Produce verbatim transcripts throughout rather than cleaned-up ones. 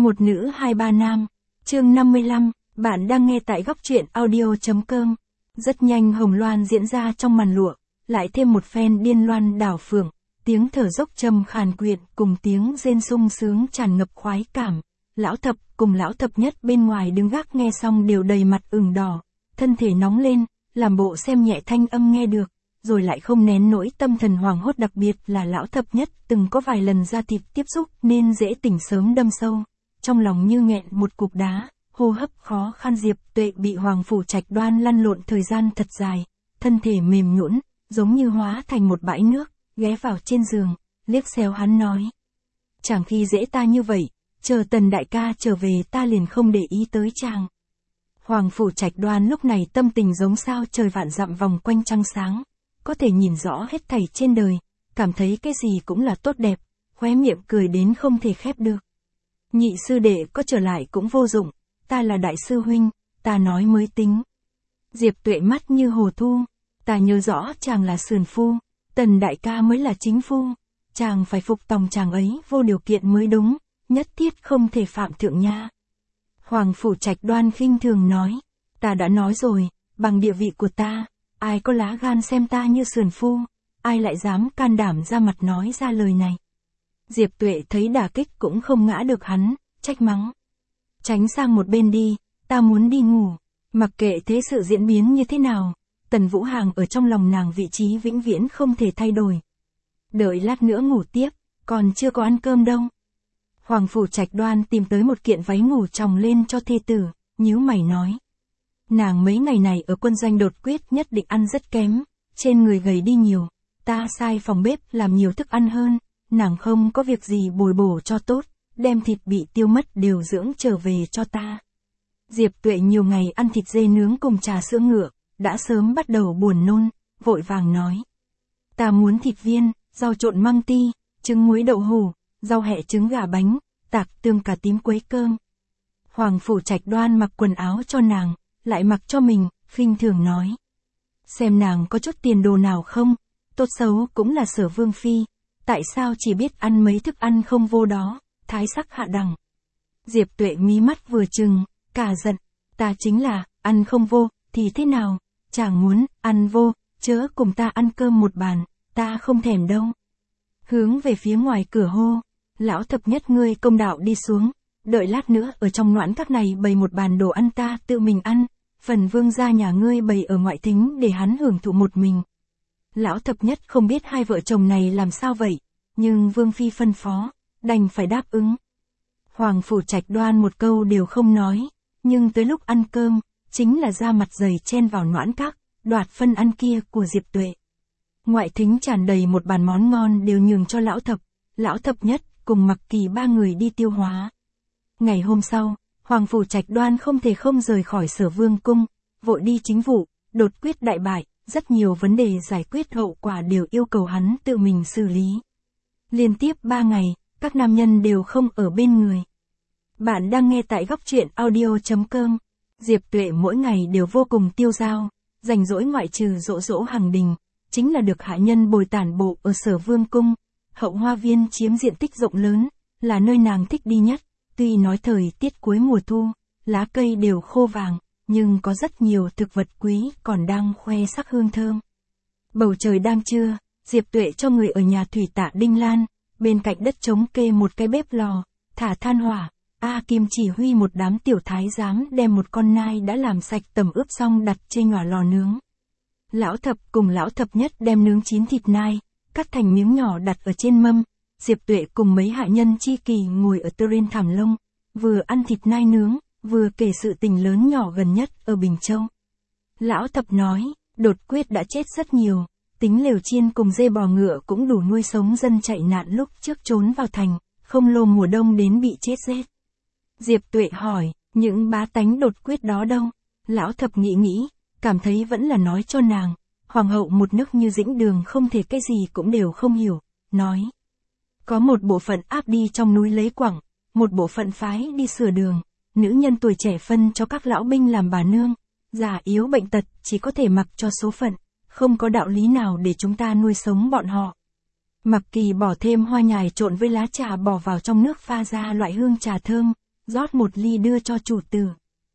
Một nữ hai ba nam. Chương năm mươi lăm, bạn đang nghe tại góc truyện audio.com. Rất nhanh hồng loan diễn ra trong màn lụa, lại thêm một phen điên loan đảo phượng, tiếng thở dốc trầm khàn quyện cùng tiếng rên sung sướng tràn ngập khoái cảm. Lão thập cùng lão thập nhất bên ngoài đứng gác nghe xong đều đầy mặt ửng đỏ, thân thể nóng lên, làm bộ xem nhẹ thanh âm nghe được, rồi lại không nén nỗi tâm thần hoảng hốt, đặc biệt là lão thập nhất từng có vài lần da thịt tiếp xúc nên dễ tỉnh sớm đâm sâu, trong lòng như nghẹn một cục đá, hô hấp khó khăn. Diệp Tuệ bị Hoàng Phủ Trạch Đoan lăn lộn thời gian thật dài, thân thể mềm nhũn, giống như hóa thành một bãi nước, ghé vào trên giường, liếc xéo hắn nói: "Chẳng khi dễ ta như vậy, chờ Tần đại ca trở về ta liền không để ý tới chàng." Hoàng Phủ Trạch Đoan lúc này tâm tình giống sao trời vạn dặm vòng quanh trăng sáng, có thể nhìn rõ hết thảy trên đời, cảm thấy cái gì cũng là tốt đẹp, khóe miệng cười đến không thể khép được. "Nhị sư đệ có trở lại cũng vô dụng, ta là đại sư huynh, ta nói mới tính." Diệp Tuệ mắt như hồ thu: "Ta nhớ rõ chàng là sườn phu, Tần đại ca mới là chính phu, chàng phải phục tòng chàng ấy vô điều kiện mới đúng, nhất thiết không thể phạm thượng nha." Hoàng Phủ Trạch Đoan khinh thường nói: "Ta đã nói rồi, bằng địa vị của ta, ai có lá gan xem ta như sườn phu, ai lại dám can đảm ra mặt nói ra lời này." Diệp Tuệ thấy đả kích cũng không ngã được hắn, trách mắng: "Tránh sang một bên đi, ta muốn đi ngủ." Mặc kệ thế sự diễn biến như thế nào, Tần Vũ Hàng ở trong lòng nàng vị trí vĩnh viễn không thể thay đổi. "Đợi lát nữa ngủ tiếp, còn chưa có ăn cơm đâu." Hoàng Phủ Trạch Đoan tìm tới một kiện váy ngủ chồng lên cho thê tử, nhíu mày nói: "Nàng mấy ngày này ở quân doanh đột quyết nhất định ăn rất kém, trên người gầy đi nhiều, ta sai phòng bếp làm nhiều thức ăn hơn, nàng không có việc gì bồi bổ cho tốt, đem thịt bị tiêu mất điều dưỡng trở về cho ta." Diệp Tuệ nhiều ngày ăn thịt dê nướng cùng trà sữa ngựa, đã sớm bắt đầu buồn nôn, vội vàng nói: "Ta muốn thịt viên, rau trộn măng ti, trứng muối đậu hủ, rau hẹ trứng gà bánh, tạc tương cà tím quấy cơm." Hoàng Phủ Trạch Đoan mặc quần áo cho nàng, lại mặc cho mình, khinh thường nói: "Xem nàng có chút tiền đồ nào không, tốt xấu cũng là Sở vương phi, tại sao chỉ biết ăn mấy thức ăn không vô đó, thái sắc hạ đẳng." Diệp Tuệ mí mắt vừa trừng, cả giận: "Ta chính là, ăn không vô, thì thế nào, chàng muốn, ăn vô, chớ cùng ta ăn cơm một bàn, ta không thèm đâu." Hướng về phía ngoài cửa hô: "Lão thập nhất ngươi công đạo đi xuống, đợi lát nữa ở trong noãn các này bày một bàn đồ ăn ta tự mình ăn, phần vương gia nhà ngươi bày ở ngoại thính để hắn hưởng thụ một mình." Lão thập nhất không biết hai vợ chồng này làm sao vậy, nhưng vương phi phân phó, đành phải đáp ứng. Hoàng Phủ Trạch Đoan một câu đều không nói, nhưng tới lúc ăn cơm, chính là ra mặt dày chen vào noãn các, đoạt phân ăn kia của Diệp Tuệ. Ngoại thính tràn đầy một bàn món ngon đều nhường cho lão thập, lão thập nhất cùng Mặc Kỳ ba người đi tiêu hóa. Ngày hôm sau, Hoàng Phủ Trạch Đoan không thể không rời khỏi Sở Vương cung, vội đi chính vụ, đột quyết đại bại, rất nhiều vấn đề giải quyết hậu quả đều yêu cầu hắn tự mình xử lý. Liên tiếp ba ngày, các nam nhân đều không ở bên người. Bạn đang nghe tại góc truyện audio.com. Diệp Tuệ mỗi ngày đều vô cùng tiêu dao, rảnh rỗi ngoại trừ dỗ dỗ Hằng Đình, chính là được hạ nhân bồi tản bộ ở Sở Vương cung. Hậu hoa viên chiếm diện tích rộng lớn, là nơi nàng thích đi nhất, tuy nói thời tiết cuối mùa thu, lá cây đều khô vàng, nhưng có rất nhiều thực vật quý còn đang khoe sắc hương thơm. Bầu trời đang trưa, Diệp Tuệ cho người ở nhà thủy tạ Đinh Lan, bên cạnh đất trống kê một cái bếp lò, thả than hỏa. A Kim chỉ huy một đám tiểu thái giám đem một con nai đã làm sạch tẩm ướp xong đặt trên ngòi lò nướng. Lão thập cùng lão thập nhất đem nướng chín thịt nai, cắt thành miếng nhỏ đặt ở trên mâm. Diệp Tuệ cùng mấy hạ nhân chi kỳ ngồi ở trên thảm lông, vừa ăn thịt nai nướng, vừa kể sự tình lớn nhỏ gần nhất ở Bình Châu. Lão thập nói, đột quyết đã chết rất nhiều, tính lều chiên cùng dê bò ngựa cũng đủ nuôi sống dân chạy nạn lúc trước trốn vào thành, không lô mùa đông đến bị chết rét. Diệp Tuệ hỏi, những bá tánh đột quyết đó đâu? Lão thập nghĩ nghĩ, cảm thấy vẫn là nói cho nàng. Hoàng hậu một nước như Dĩnh Đường không thể cái gì cũng đều không hiểu, nói: có một bộ phận áp đi trong núi lấy quặng, một bộ phận phái đi sửa đường, nữ nhân tuổi trẻ phân cho các lão binh làm bà nương, già yếu bệnh tật chỉ có thể mặc cho số phận, không có đạo lý nào để chúng ta nuôi sống bọn họ. Mặc Kỳ bỏ thêm hoa nhài trộn với lá trà bỏ vào trong nước pha ra loại hương trà thơm, rót một ly đưa cho chủ tử.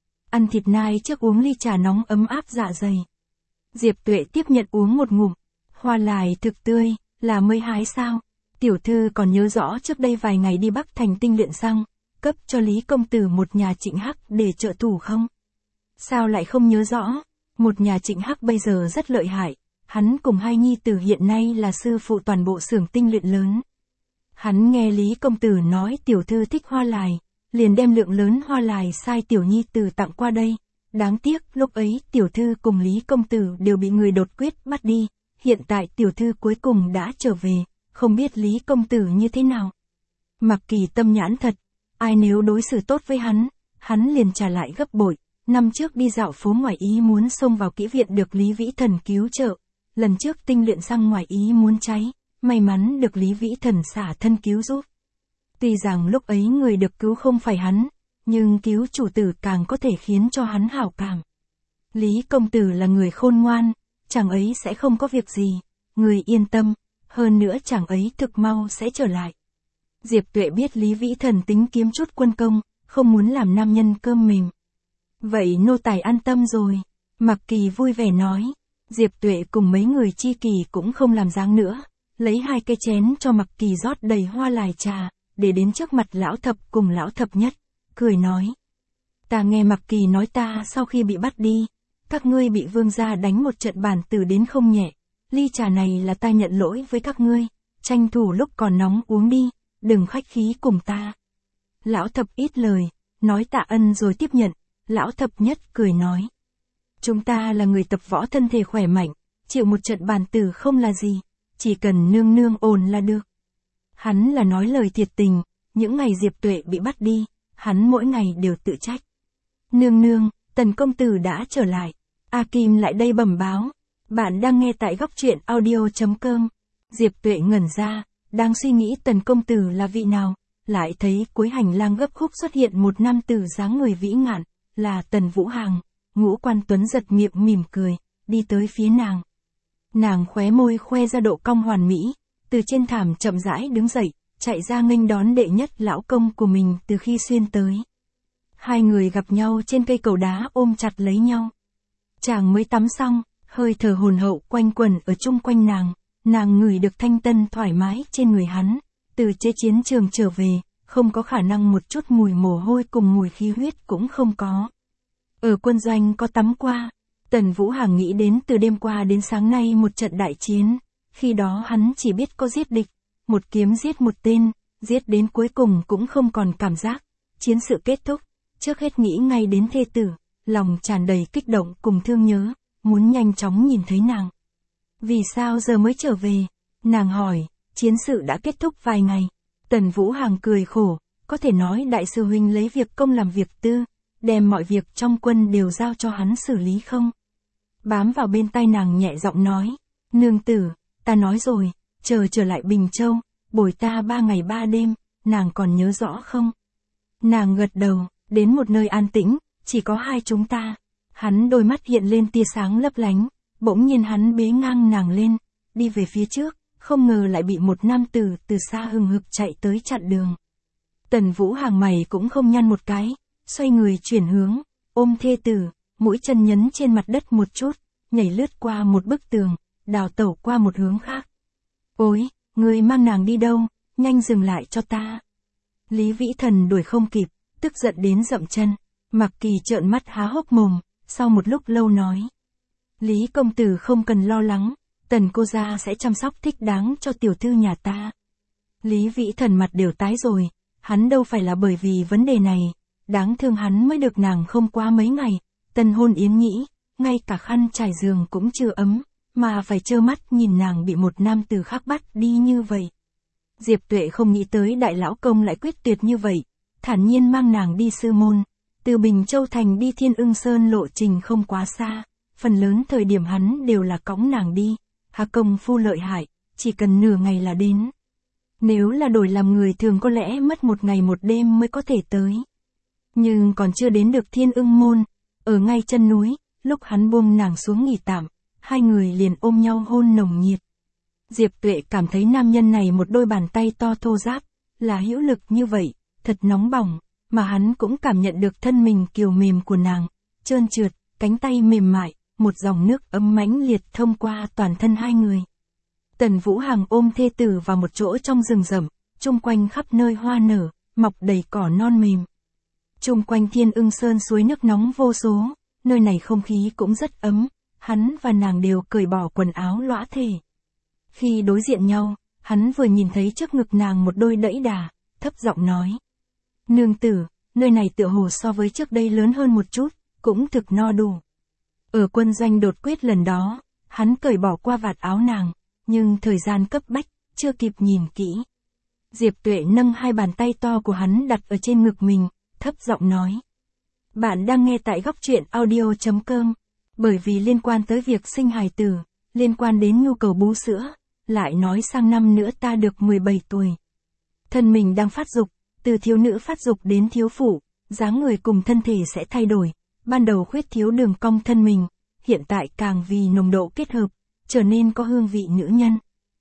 Ăn thịt nai trước uống ly trà nóng ấm áp dạ dày. Diệp Tuệ tiếp nhận uống một ngụm. Hoa lài thực tươi, là mới hái sao? Tiểu thư còn nhớ rõ trước đây vài ngày đi Bắc Thành tinh luyện xăng, cấp cho Lý công tử một nhà Trịnh Hắc để trợ thủ không? Sao lại không nhớ rõ? Một nhà Trịnh Hắc bây giờ rất lợi hại, hắn cùng hai nhi tử hiện nay là sư phụ toàn bộ xưởng tinh luyện lớn. Hắn nghe Lý công tử nói tiểu thư thích hoa lài, liền đem lượng lớn hoa lài sai tiểu nhi tử tặng qua đây. Đáng tiếc lúc ấy tiểu thư cùng Lý công tử đều bị người đột quyết bắt đi, hiện tại tiểu thư cuối cùng đã trở về, không biết Lý công tử như thế nào. Mặc Kỳ tâm nhãn thật, ai nếu đối xử tốt với hắn, hắn liền trả lại gấp bội. Năm trước đi dạo phố ngoài ý muốn xông vào kỹ viện được Lý Vĩ Thần cứu trợ, lần trước tinh luyện xăng ngoài ý muốn cháy, may mắn được Lý Vĩ Thần xả thân cứu giúp. Tuy rằng lúc ấy người được cứu không phải hắn, nhưng cứu chủ tử càng có thể khiến cho hắn hảo cảm. Lý công tử là người khôn ngoan, chàng ấy sẽ không có việc gì, người yên tâm, hơn nữa chàng ấy thực mau sẽ trở lại. Diệp Tuệ biết Lý Vĩ Thần tính kiếm chút quân công, không muốn làm nam nhân cơm mềm. Vậy nô tài an tâm rồi, Mặc Kỳ vui vẻ nói. Diệp Tuệ cùng mấy người chi kỷ cũng không làm dáng nữa, lấy hai cái chén cho Mặc Kỳ rót đầy hoa lài trà, để đến trước mặt lão thập cùng lão thập nhất, cười nói. Ta nghe Mặc Kỳ nói ta sau khi bị bắt đi, các ngươi bị vương gia đánh một trận bản tử đến không nhẹ, ly trà này là ta nhận lỗi với các ngươi, tranh thủ lúc còn nóng uống đi, đừng khách khí cùng ta. Lão thập ít lời, nói tạ ân rồi tiếp nhận, lão thập nhất cười nói. Chúng ta là người tập võ thân thể khỏe mạnh, chịu một trận bản tử không là gì, chỉ cần nương nương ổn là được. Hắn là nói lời thiệt tình, những ngày Diệp Tuệ bị bắt đi, hắn mỗi ngày đều tự trách. Nương nương, Tần công tử đã trở lại. A Kim lại đây bẩm báo. Bạn đang nghe tại góc truyện audio chấm com. Diệp Tuệ ngẩn ra, đang suy nghĩ Tần công tử là vị nào, lại thấy cuối hành lang gấp khúc xuất hiện một nam tử dáng người vĩ ngạn, là Tần Vũ Hằng. Ngũ Quan Tuấn giật miệng mỉm cười, đi tới phía nàng. Nàng khóe môi khoe ra độ cong hoàn mỹ, từ trên thảm chậm rãi đứng dậy, chạy ra nghênh đón đệ nhất lão công của mình từ khi xuyên tới. Hai người gặp nhau trên cây cầu đá ôm chặt lấy nhau. Chàng mới tắm xong, hơi thở hồn hậu quanh quẩn ở chung quanh nàng, nàng ngửi được thanh tân thoải mái trên người hắn, từ chế chiến trường trở về, không có khả năng một chút mùi mồ hôi cùng mùi khí huyết cũng không có. Ở quân doanh có tắm qua, Tần Vũ Hằng nghĩ đến từ đêm qua đến sáng nay một trận đại chiến, khi đó hắn chỉ biết có giết địch, một kiếm giết một tên, giết đến cuối cùng cũng không còn cảm giác, chiến sự kết thúc, trước hết nghĩ ngay đến thê tử, lòng tràn đầy kích động cùng thương nhớ, muốn nhanh chóng nhìn thấy nàng. Vì sao giờ mới trở về? Nàng hỏi, chiến sự đã kết thúc vài ngày. Tần Vũ Hằng cười khổ, có thể nói đại sư huynh lấy việc công làm việc tư, đem mọi việc trong quân đều giao cho hắn xử lý không? Bám vào bên tai nàng nhẹ giọng nói, nương tử, ta nói rồi, chờ trở lại Bình Châu, bồi ta ba ngày ba đêm, nàng còn nhớ rõ không? Nàng gật đầu, đến một nơi an tĩnh, chỉ có hai chúng ta. Hắn đôi mắt hiện lên tia sáng lấp lánh, bỗng nhiên hắn bế ngang nàng lên, đi về phía trước, không ngờ lại bị một nam tử từ xa hừng hực chạy tới chặn đường. Tần Vũ Hằng mày cũng không nhăn một cái, xoay người chuyển hướng, ôm thê tử, mũi chân nhấn trên mặt đất một chút, nhảy lướt qua một bức tường, đào tẩu qua một hướng khác. Ôi, người mang nàng đi đâu, nhanh dừng lại cho ta. Lý Vĩ Thần đuổi không kịp, tức giận đến dậm chân. Mặc Kỳ trợn mắt há hốc mồm, sau một lúc lâu nói. Lý công tử không cần lo lắng, Tần cô gia sẽ chăm sóc thích đáng cho tiểu thư nhà ta. Lý Vĩ Thần mặt đều tái rồi, hắn đâu phải là bởi vì vấn đề này, đáng thương hắn mới được nàng không qua mấy ngày, tân hôn yến nhĩ, ngay cả khăn trải giường cũng chưa ấm, mà phải trơ mắt nhìn nàng bị một nam tử khác bắt đi như vậy. Diệp Tuệ không nghĩ tới đại lão công lại quyết tuyệt như vậy, thản nhiên mang nàng đi sư môn. Từ Bình Châu Thành đi Thiên Ưng Sơn lộ trình không quá xa, phần lớn thời điểm hắn đều là cõng nàng đi, hà công phu lợi hại, chỉ cần nửa ngày là đến. Nếu là đổi làm người thường có lẽ mất một ngày một đêm mới có thể tới. Nhưng còn chưa đến được Thiên Ưng Môn, ở ngay chân núi, lúc hắn buông nàng xuống nghỉ tạm, hai người liền ôm nhau hôn nồng nhiệt. Diệp Tuệ cảm thấy nam nhân này một đôi bàn tay to thô ráp, là hữu lực như vậy, thật nóng bỏng. mà hắn cũng cảm nhận được thân mình kiều mềm của nàng, trơn trượt, cánh tay mềm mại, một dòng nước ấm mãnh liệt thông qua toàn thân hai người. Tần Vũ Hằng ôm thê tử vào một chỗ trong rừng rậm, chung quanh khắp nơi hoa nở, mọc đầy cỏ non mềm. Chung quanh Thiên Ưng Sơn suối nước nóng vô số, nơi này không khí cũng rất ấm, hắn và nàng đều cởi bỏ quần áo lõa thể. Khi đối diện nhau, hắn vừa nhìn thấy trước ngực nàng một đôi đẫy đà, thấp giọng nói. Nương tử, nơi này tựa hồ so với trước đây lớn hơn một chút, cũng thực no đủ. Ở quân doanh đột quyết lần đó, hắn cởi bỏ qua vạt áo nàng, nhưng thời gian cấp bách, chưa kịp nhìn kỹ. Diệp Tuệ nâng hai bàn tay to của hắn đặt ở trên ngực mình, thấp giọng nói. Bạn đang nghe tại góc truyện audio.com, bởi vì liên quan tới việc sinh hài tử, liên quan đến nhu cầu bú sữa, lại nói sang năm nữa ta được mười bảy tuổi. Thân mình đang phát dục, từ thiếu nữ phát dục đến thiếu phụ, dáng người cùng thân thể sẽ thay đổi, ban đầu khuyết thiếu đường cong thân mình, hiện tại càng vì nồng độ kết hợp, trở nên có hương vị nữ nhân.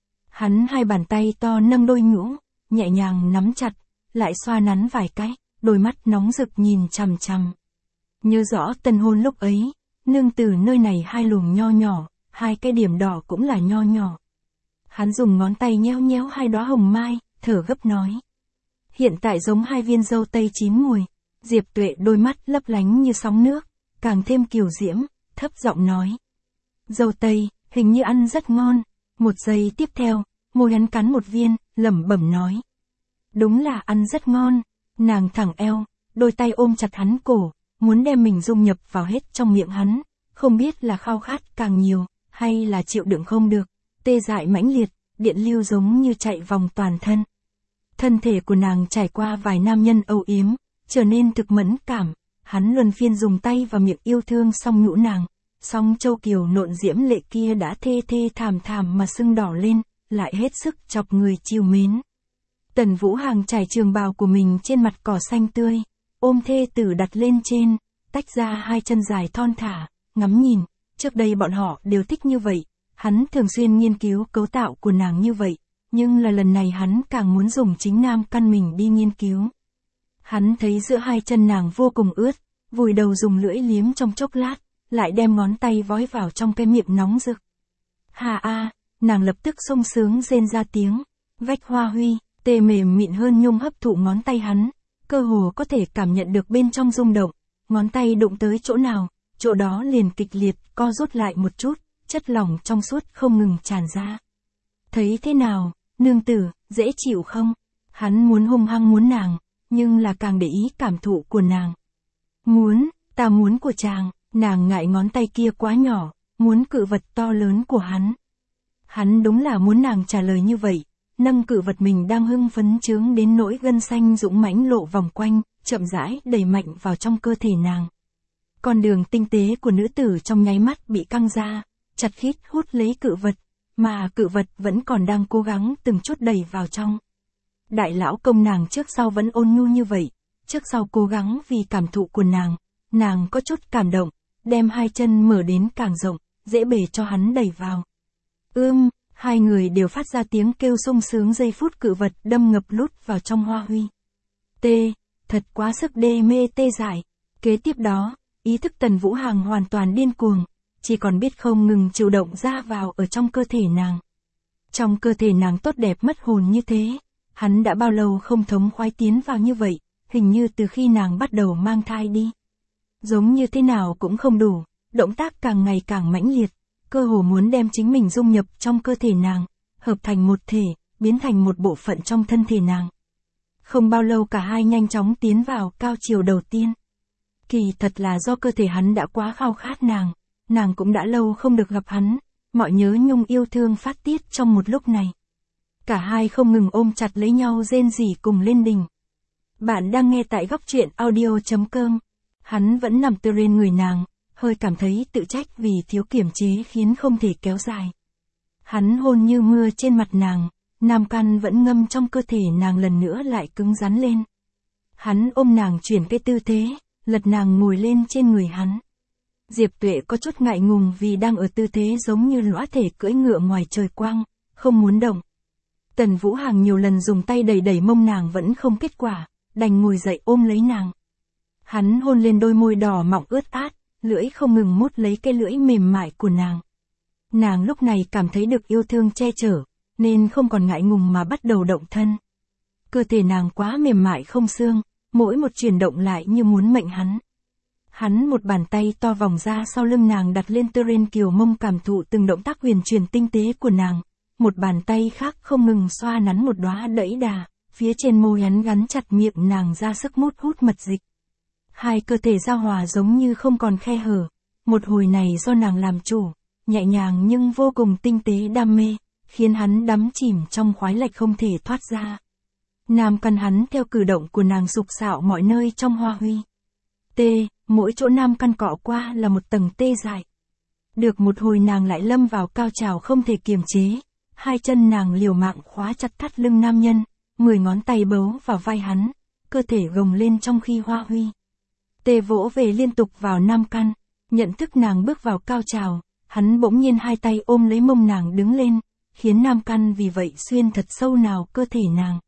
Hắn hai bàn tay to nâng đôi nhũ, nhẹ nhàng nắm chặt, lại xoa nắn vài cái, đôi mắt nóng rực nhìn chằm chằm. Nhớ rõ tân hôn lúc ấy, nương tử nơi này hai luồng nho nhỏ, hai cái điểm đỏ cũng là nho nhỏ. Hắn dùng ngón tay nhéo nhéo hai đóa hồng mai, thở gấp nói. Hiện tại giống hai viên dâu tây chín mùi. Diệp Tuệ đôi mắt lấp lánh như sóng nước, càng thêm kiều diễm, thấp giọng nói. Dâu tây, hình như ăn rất ngon. Một giây tiếp theo, môi hắn cắn một viên, lẩm bẩm nói. Đúng là ăn rất ngon. Nàng thẳng eo, đôi tay ôm chặt hắn cổ, muốn đem mình dung nhập vào hết trong miệng hắn, không biết là khao khát càng nhiều, hay là chịu đựng không được, tê dại mãnh liệt, điện lưu giống như chạy vòng toàn thân. Thân thể của nàng trải qua vài nam nhân âu yếm, trở nên thực mẫn cảm, hắn luân phiên dùng tay và miệng yêu thương song nhũ nàng, song châu kiều nộn diễm lệ kia đã thê thê thảm thảm mà sưng đỏ lên, lại hết sức chọc người chiều mến. Tần Vũ Hằng trải trường bào của mình trên mặt cỏ xanh tươi, ôm thê tử đặt lên trên, tách ra hai chân dài thon thả, ngắm nhìn, trước đây bọn họ đều thích như vậy, hắn thường xuyên nghiên cứu cấu tạo của nàng như vậy, nhưng là lần này hắn càng muốn dùng chính nam căn mình đi nghiên cứu. Hắn thấy giữa hai chân nàng vô cùng ướt, vùi đầu dùng lưỡi liếm trong chốc lát, lại đem ngón tay vói vào trong cái miệng nóng rực. Hà a, nàng lập tức sung sướng rên ra tiếng, vách hoa huy, tê mềm mịn hơn nhung hấp thụ ngón tay hắn, cơ hồ có thể cảm nhận được bên trong rung động, ngón tay đụng tới chỗ nào, chỗ đó liền kịch liệt, co rút lại một chút, chất lỏng trong suốt không ngừng tràn ra. Thấy thế nào, nương tử, dễ chịu không? Hắn muốn hung hăng muốn nàng, nhưng là càng để ý cảm thụ của nàng. Muốn, ta muốn của chàng, nàng ngại ngón tay kia quá nhỏ, muốn cự vật to lớn của hắn. Hắn đúng là muốn nàng trả lời như vậy, nâng cự vật mình đang hưng phấn chướng đến nỗi gân xanh dũng mãnh lộ vòng quanh, chậm rãi đẩy mạnh vào trong cơ thể nàng. Con đường tinh tế của nữ tử trong nháy mắt bị căng ra, chặt khít hút lấy cự vật, mà cự vật vẫn còn đang cố gắng từng chút đẩy vào trong. Đại lão công nàng trước sau vẫn ôn nhu như vậy, trước sau cố gắng vì cảm thụ của nàng, nàng có chút cảm động, đem hai chân mở đến càng rộng, dễ bề cho hắn đẩy vào. Ưm, hai người đều phát ra tiếng kêu sung sướng giây phút cự vật đâm ngập lút vào trong hoa huy. Tê, thật quá sức đê mê tê dại. Kế tiếp đó, ý thức Tần Vũ Hằng hoàn toàn điên cuồng, chỉ còn biết không ngừng chịu động ra vào ở trong cơ thể nàng. Trong cơ thể nàng tốt đẹp mất hồn như thế, hắn đã bao lâu không thống khoái tiến vào như vậy, hình như từ khi nàng bắt đầu mang thai đi. Giống như thế nào cũng không đủ, động tác càng ngày càng mãnh liệt, cơ hồ muốn đem chính mình dung nhập trong cơ thể nàng, hợp thành một thể, biến thành một bộ phận trong thân thể nàng. Không bao lâu cả hai nhanh chóng tiến vào cao chiều đầu tiên. Kỳ thật là do cơ thể hắn đã quá khao khát nàng, nàng cũng đã lâu không được gặp hắn, mọi nhớ nhung yêu thương phát tiết trong một lúc này. Cả hai không ngừng ôm chặt lấy nhau rên rỉ cùng lên đỉnh. Bạn đang nghe tại góc truyện audio.com. Hắn vẫn nằm tựa lên người nàng, hơi cảm thấy tự trách vì thiếu kiềm chế khiến không thể kéo dài. Hắn hôn như mưa trên mặt nàng, nam căn vẫn ngâm trong cơ thể nàng lần nữa lại cứng rắn lên. Hắn ôm nàng chuyển cái tư thế, lật nàng ngồi lên trên người hắn. Diệp Tuệ có chút ngại ngùng vì đang ở tư thế giống như lõa thể cưỡi ngựa ngoài trời quang, không muốn động. Tần Vũ Hằng nhiều lần dùng tay đẩy đẩy mông nàng vẫn không kết quả, đành ngồi dậy ôm lấy nàng. Hắn hôn lên đôi môi đỏ mọng ướt át, lưỡi không ngừng mút lấy cái lưỡi mềm mại của nàng. Nàng lúc này cảm thấy được yêu thương che chở, nên không còn ngại ngùng mà bắt đầu động thân. Cơ thể nàng quá mềm mại không xương, mỗi một chuyển động lại như muốn mệnh hắn. Hắn một bàn tay to vòng ra sau lưng nàng đặt lên tơ ren kiều mông cảm thụ từng động tác huyền chuyển tinh tế của nàng. Một bàn tay khác không ngừng xoa nắn một đóa đẫy đà, phía trên môi hắn gắn chặt miệng nàng ra sức mút hút mật dịch. Hai cơ thể giao hòa giống như không còn khe hở. Một hồi này do nàng làm chủ, nhẹ nhàng nhưng vô cùng tinh tế đam mê, khiến hắn đắm chìm trong khoái lạc không thể thoát ra. Nam căn hắn theo cử động của nàng sục sạo mọi nơi trong hoa huy. T, mỗi chỗ nam căn cọ qua là một tầng tê dại. Được một hồi nàng lại lâm vào cao trào không thể kiềm chế, hai chân nàng liều mạng khóa chặt thắt lưng nam nhân, mười ngón tay bấu vào vai hắn, cơ thể gồng lên trong khi hoa huy. Tê vỗ về liên tục vào nam căn, nhận thức nàng bước vào cao trào, hắn bỗng nhiên hai tay ôm lấy mông nàng đứng lên, khiến nam căn vì vậy xuyên thật sâu nào cơ thể nàng.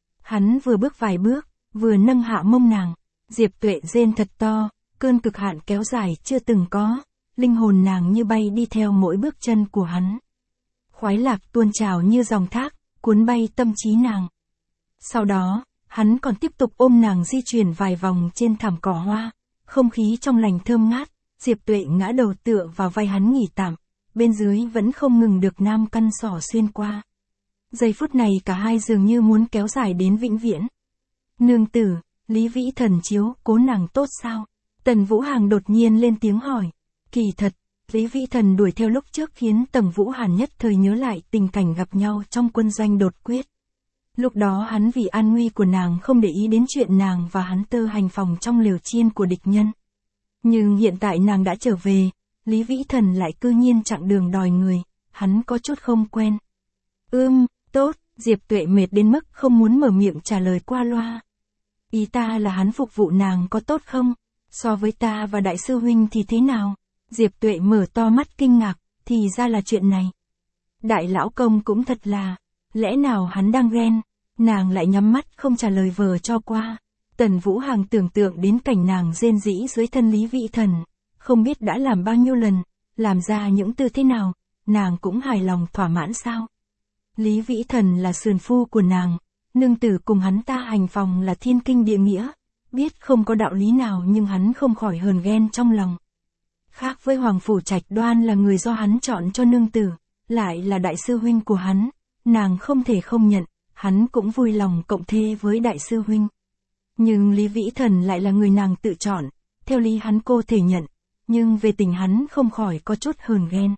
Hắn vừa bước vài bước, vừa nâng hạ mông nàng, Diệp Tuệ rên thật to, cơn cực hạn kéo dài chưa từng có, linh hồn nàng như bay đi theo mỗi bước chân của hắn. Khoái lạc tuôn trào như dòng thác, cuốn bay tâm trí nàng. Sau đó, hắn còn tiếp tục ôm nàng di chuyển vài vòng trên thảm cỏ hoa, không khí trong lành thơm ngát, Diệp Tuệ ngã đầu tựa vào vai hắn nghỉ tạm, bên dưới vẫn không ngừng được nam căn xỏ xuyên qua. Giây phút này cả hai dường như muốn kéo dài đến vĩnh viễn. Nương tử, Lý Vĩ Thần chiếu cố nàng tốt sao? Tần Vũ Hàn đột nhiên lên tiếng hỏi. Kỳ thật, Lý Vĩ Thần đuổi theo lúc trước khiến Tần Vũ Hàn nhất thời nhớ lại tình cảnh gặp nhau trong quân doanh đột quyết. Lúc đó hắn vì an nguy của nàng không để ý đến chuyện nàng và hắn tơ hành phòng trong lều chiên của địch nhân. Nhưng hiện tại nàng đã trở về, Lý Vĩ Thần lại cư nhiên chặng đường đòi người, hắn có chút không quen. Ưm, tốt, Diệp Tuệ mệt đến mức không muốn mở miệng trả lời qua loa. Ý ta là hắn phục vụ nàng có tốt không? So với ta và đại sư huynh thì thế nào? Diệp Tuệ mở to mắt kinh ngạc, thì ra là chuyện này. Đại lão công cũng thật là, lẽ nào hắn đang ghen? Nàng lại nhắm mắt không trả lời vờ cho qua. Tần Vũ Hằng tưởng tượng đến cảnh nàng rên rỉ dưới thân Lý Vĩ Thần, không biết đã làm bao nhiêu lần, làm ra những tư thế nào, nàng cũng hài lòng thỏa mãn sao? Lý Vĩ Thần là sườn phu của nàng, nương tử cùng hắn ta hành phòng là thiên kinh địa nghĩa, biết không có đạo lý nào nhưng hắn không khỏi hờn ghen trong lòng. Khác với Hoàng Phủ Trạch Đoan là người do hắn chọn cho nương tử, lại là đại sư huynh của hắn, nàng không thể không nhận, hắn cũng vui lòng cộng thê với đại sư huynh. Nhưng Lý Vĩ Thần lại là người nàng tự chọn, theo lý hắn cô thể nhận, nhưng về tình hắn không khỏi có chút hờn ghen.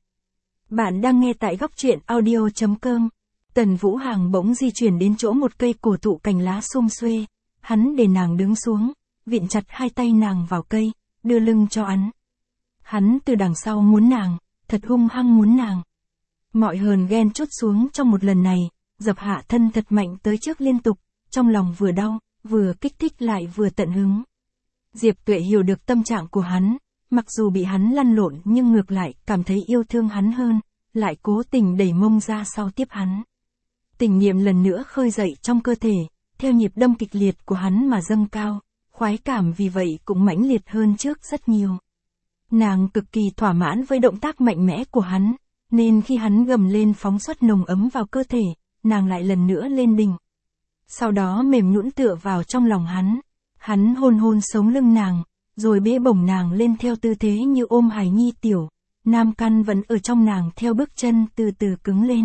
Bạn đang nghe tại góc truyện audio chấm com. Tần Vũ Hằng bỗng di chuyển đến chỗ một cây cổ thụ cành lá sum xuê, hắn để nàng đứng xuống, vịn chặt hai tay nàng vào cây, đưa lưng cho hắn. Hắn từ đằng sau muốn nàng, thật hung hăng muốn nàng. Mọi hờn ghen trút xuống trong một lần này, dập hạ thân thật mạnh tới trước liên tục, trong lòng vừa đau, vừa kích thích lại vừa tận hứng. Diệp Tuệ hiểu được tâm trạng của hắn, mặc dù bị hắn lăn lộn nhưng ngược lại cảm thấy yêu thương hắn hơn, lại cố tình đẩy mông ra sau tiếp hắn. Tình niệm lần nữa khơi dậy trong cơ thể, theo nhịp đâm kịch liệt của hắn mà dâng cao, khoái cảm vì vậy cũng mãnh liệt hơn trước rất nhiều. Nàng cực kỳ thỏa mãn với động tác mạnh mẽ của hắn, nên khi hắn gầm lên phóng xuất nồng ấm vào cơ thể, nàng lại lần nữa lên đỉnh. Sau đó mềm nhũn tựa vào trong lòng hắn, hắn hôn hôn sống lưng nàng, rồi bế bổng nàng lên theo tư thế như ôm hài nhi tiểu, nam căn vẫn ở trong nàng theo bước chân từ từ cứng lên.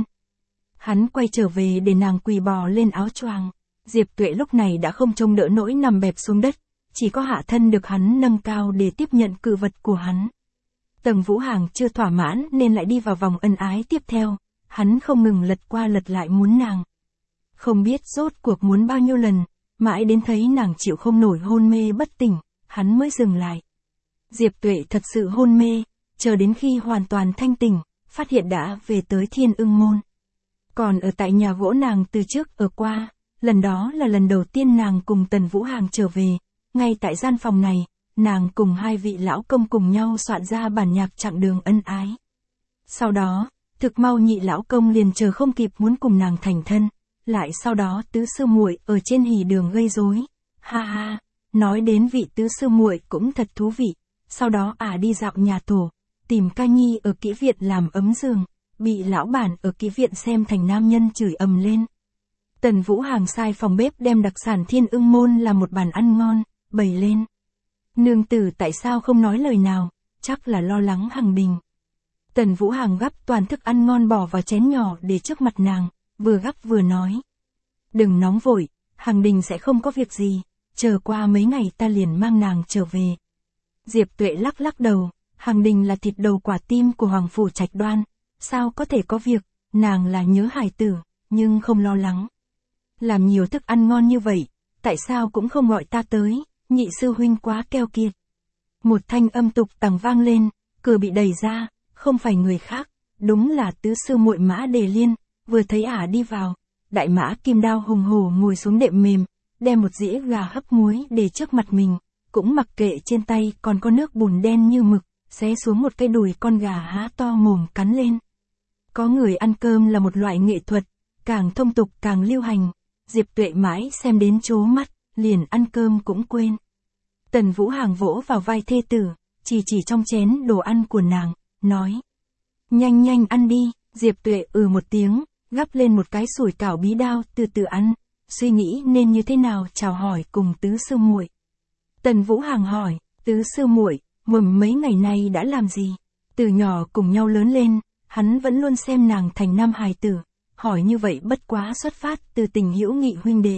Hắn quay trở về để nàng quỳ bò lên áo choàng. Diệp Tuệ lúc này đã không trông đỡ nỗi nằm bẹp xuống đất, chỉ có hạ thân được hắn nâng cao để tiếp nhận cự vật của hắn. Tần Vũ Hằng chưa thỏa mãn nên lại đi vào vòng ân ái tiếp theo, hắn không ngừng lật qua lật lại muốn nàng. Không biết rốt cuộc muốn bao nhiêu lần, mãi đến thấy nàng chịu không nổi hôn mê bất tỉnh, hắn mới dừng lại. Diệp Tuệ thật sự hôn mê, chờ đến khi hoàn toàn thanh tỉnh, phát hiện đã về tới Thiên Ưng Môn. Còn ở tại nhà gỗ nàng từ trước ở qua, lần đó là lần đầu tiên nàng cùng Tần Vũ Hằng trở về, ngay tại gian phòng này, nàng cùng hai vị lão công cùng nhau soạn ra bản nhạc chặng đường ân ái. Sau đó, thực mau nhị lão công liền chờ không kịp muốn cùng nàng thành thân, lại sau đó tứ sư muội ở trên hỉ đường gây rối, Ha ha, nói đến vị tứ sư muội cũng thật thú vị. Sau đó ả à đi dạo nhà tổ, tìm ca nhi ở kỹ viện làm ấm giường, bị lão bản ở kỹ viện xem thành nam nhân chửi ầm lên. Tần Vũ Hàng sai phòng bếp đem đặc sản Thiên Ưng Môn làm một bàn ăn ngon, bày lên. Nương tử tại sao không nói lời nào, chắc là lo lắng Hằng Đình. Tần Vũ Hàng gắp toàn thức ăn ngon bỏ vào chén nhỏ để trước mặt nàng, vừa gắp vừa nói. Đừng nóng vội, Hằng Đình sẽ không có việc gì, chờ qua mấy ngày ta liền mang nàng trở về. Diệp Tuệ lắc lắc đầu, Hằng Đình là thịt đầu quả tim của Hoàng Phủ Trạch Đoan, sao có thể có việc, nàng là nhớ hài tử, nhưng không lo lắng. Làm nhiều thức ăn ngon như vậy, tại sao cũng không gọi ta tới, nhị sư huynh quá keo kiệt. Một thanh âm tục tằng vang lên, cửa bị đẩy ra, không phải người khác, đúng là tứ sư muội Mã Đề Liên, vừa thấy ả đi vào, đại mã kim đao hùng hổ ngồi xuống đệm mềm, đem một dĩa gà hấp muối để trước mặt mình, cũng mặc kệ trên tay còn có nước bùn đen như mực, xé xuống một cái đùi con gà há to mồm cắn lên. Có người ăn cơm là một loại nghệ thuật, càng thông tục càng lưu hành, Diệp Tuệ mãi xem đến chố mắt, liền ăn cơm cũng quên. Tần Vũ Hàng vỗ vào vai thê tử, chỉ chỉ trong chén đồ ăn của nàng, nói. Nhanh nhanh ăn đi, Diệp Tuệ ừ một tiếng, gắp lên một cái sủi cảo bí đao từ từ ăn, suy nghĩ nên như thế nào chào hỏi cùng tứ sư muội. Tần Vũ Hàng hỏi, tứ sư muội, mầm mấy ngày nay đã làm gì? Từ nhỏ cùng nhau lớn lên, hắn vẫn luôn xem nàng thành nam hài tử, hỏi như vậy bất quá xuất phát từ tình hữu nghị huynh đệ.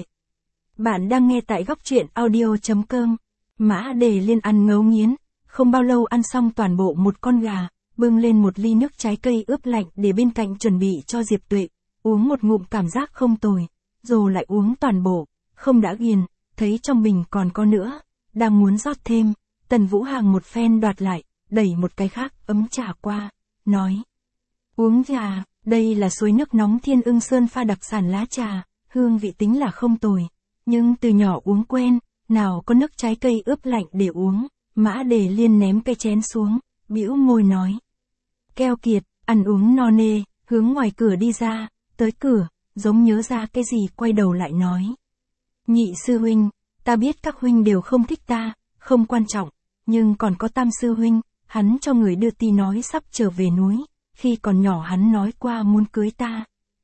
Bạn đang nghe tại góc truyện audio chấm com. Mã Đề Liên ăn ngấu nghiến, không bao lâu ăn xong toàn bộ một con gà, bưng lên một ly nước trái cây ướp lạnh để bên cạnh chuẩn bị cho Diệp Tuệ, uống một ngụm cảm giác không tồi, rồi lại uống toàn bộ, không đã ghiền, thấy trong bình còn có nữa, đang muốn rót thêm, Tần Vũ Hàng một phen đoạt lại, đẩy một cái khác ấm trà qua, nói. Uống trà, đây là suối nước nóng Thiên Ưng Sơn pha đặc sản lá trà, hương vị tính là không tồi, nhưng từ nhỏ uống quen, nào có nước trái cây ướp lạnh để uống. Mã Đề Liên ném cái chén xuống, bĩu môi nói. Keo kiệt, ăn uống no nê, hướng ngoài cửa đi ra, tới cửa, giống nhớ ra cái gì quay đầu lại nói. Nhị sư huynh, ta biết các huynh đều không thích ta, không quan trọng, nhưng còn có tam sư huynh, hắn cho người đưa tin nói sắp trở về núi, khi còn nhỏ hắn nói qua muốn cưới ta.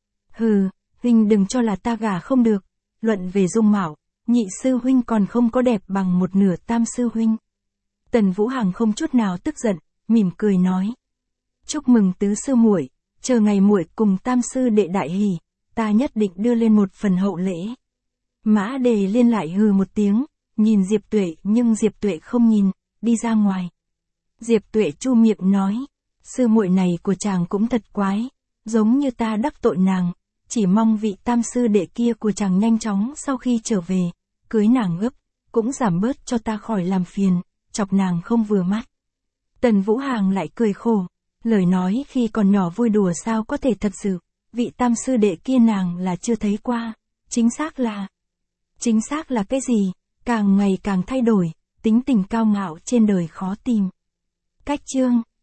Hừ, huynh đừng cho là ta gả không được, luận về dung mạo, nhị sư huynh còn không có đẹp bằng một nửa tam sư huynh. Tần Vũ Hàng không chút nào tức giận, mỉm cười nói. Chúc mừng tứ sư muội, chờ ngày muội cùng tam sư đệ đại hỷ, ta nhất định đưa lên một phần hậu lễ. Mã Đề Liên lại hừ một tiếng, nhìn Diệp Tuệ nhưng Diệp Tuệ không nhìn, đi ra ngoài. Diệp Tuệ chu miệng nói, sư muội này của chàng cũng thật quái, giống như ta đắc tội nàng, chỉ mong vị tam sư đệ kia của chàng nhanh chóng sau khi trở về, cưới nàng gấp, cũng giảm bớt cho ta khỏi làm phiền, chọc nàng không vừa mắt. Tần Vũ Hàng lại cười khổ, lời nói khi còn nhỏ vui đùa sao có thể thật sự, vị tam sư đệ kia nàng là chưa thấy qua, chính xác là... Chính xác là cái gì, càng ngày càng thay đổi, tính tình cao ngạo trên đời khó tìm. Cách chương